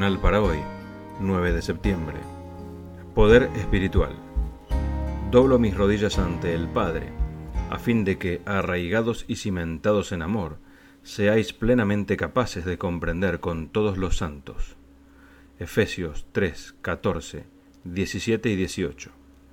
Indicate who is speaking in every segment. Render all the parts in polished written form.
Speaker 1: devocional para hoy, 9 de septiembre. Poder espiritual. Doblo mis rodillas ante el Padre, a fin de que, arraigados y cimentados en amor, seáis plenamente capaces de comprender con todos los santos. Efesios 3, 14, 17 y 18.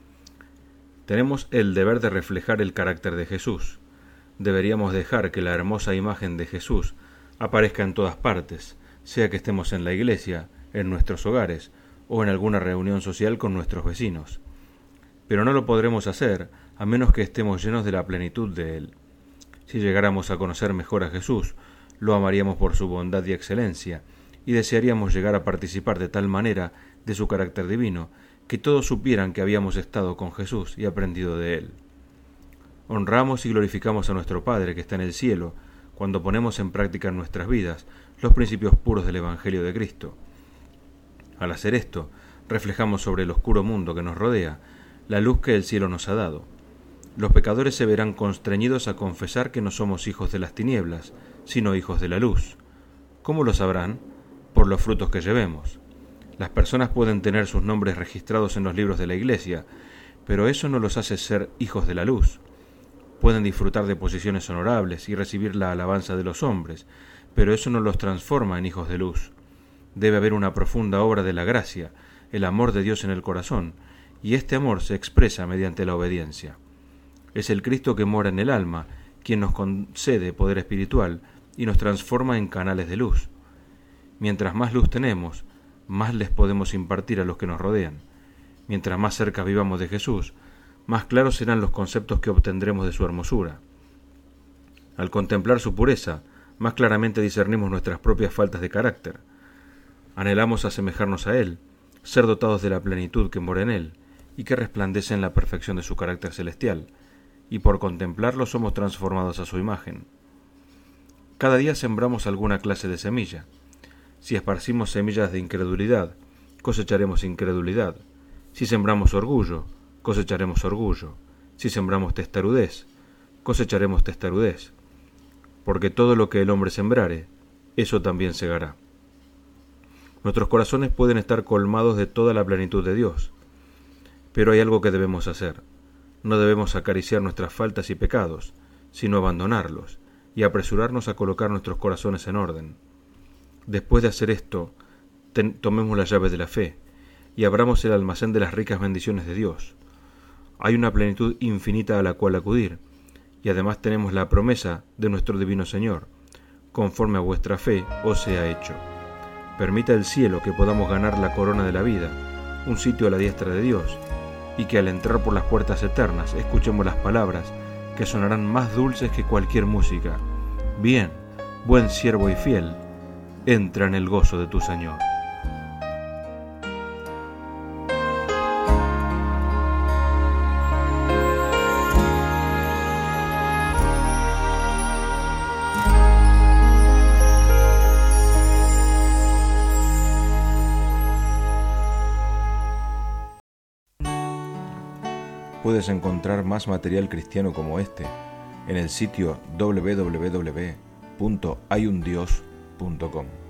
Speaker 1: Tenemos el deber de reflejar el carácter de Jesús. Deberíamos dejar que la hermosa imagen de Jesús aparezca en todas partes, sea que estemos en la iglesia, en nuestros hogares o en alguna reunión social con nuestros vecinos. Pero no lo podremos hacer a menos que estemos llenos de la plenitud de Él. Si llegáramos a conocer mejor a Jesús, lo amaríamos por su bondad y excelencia, y desearíamos llegar a participar de tal manera de su carácter divino, que todos supieran que habíamos estado con Jesús y aprendido de Él. Honramos y glorificamos a nuestro Padre que está en el cielo, cuando ponemos en práctica en nuestras vidas los principios puros del Evangelio de Cristo. Al hacer esto, reflejamos sobre el oscuro mundo que nos rodea la luz que el cielo nos ha dado. Los pecadores se verán constreñidos a confesar que no somos hijos de las tinieblas, sino hijos de la luz. ¿Cómo lo sabrán? Por los frutos que llevemos. Las personas pueden tener sus nombres registrados en los libros de la Iglesia, pero eso no los hace ser hijos de la luz. Pueden disfrutar de posiciones honorables y recibir la alabanza de los hombres, pero eso no los transforma en hijos de luz. Debe haber una profunda obra de la gracia, el amor de Dios en el corazón, y este amor se expresa mediante la obediencia. Es el Cristo que mora en el alma, quien nos concede poder espiritual y nos transforma en canales de luz. Mientras más luz tenemos, más les podemos impartir a los que nos rodean. Mientras más cerca vivamos de Jesús, más claros serán los conceptos que obtendremos de su hermosura. Al contemplar su pureza, más claramente discernimos nuestras propias faltas de carácter. Anhelamos asemejarnos a Él, ser dotados de la plenitud que mora en Él y que resplandece en la perfección de su carácter celestial, y por contemplarlo somos transformados a su imagen. Cada día sembramos alguna clase de semilla. Si esparcimos semillas de incredulidad, cosecharemos incredulidad. Si sembramos orgullo, cosecharemos orgullo. Si sembramos testarudez, cosecharemos testarudez. Porque todo lo que el hombre sembrare, eso también segará. Nuestros corazones pueden estar colmados de toda la plenitud de Dios. Pero hay algo que debemos hacer. No debemos acariciar nuestras faltas y pecados, sino abandonarlos y apresurarnos a colocar nuestros corazones en orden. Después de hacer esto, tomemos las llaves de la fe y abramos el almacén de las ricas bendiciones de Dios. Hay una plenitud infinita a la cual acudir, y además tenemos la promesa de nuestro divino Señor: conforme a vuestra fe os sea hecho. Permita el cielo que podamos ganar la corona de la vida, un sitio a la diestra de Dios, y que al entrar por las puertas eternas escuchemos las palabras que sonarán más dulces que cualquier música. Bien, buen siervo y fiel, entra en el gozo de tu Señor.
Speaker 2: Puedes encontrar más material cristiano como este en el sitio www.hayundios.com.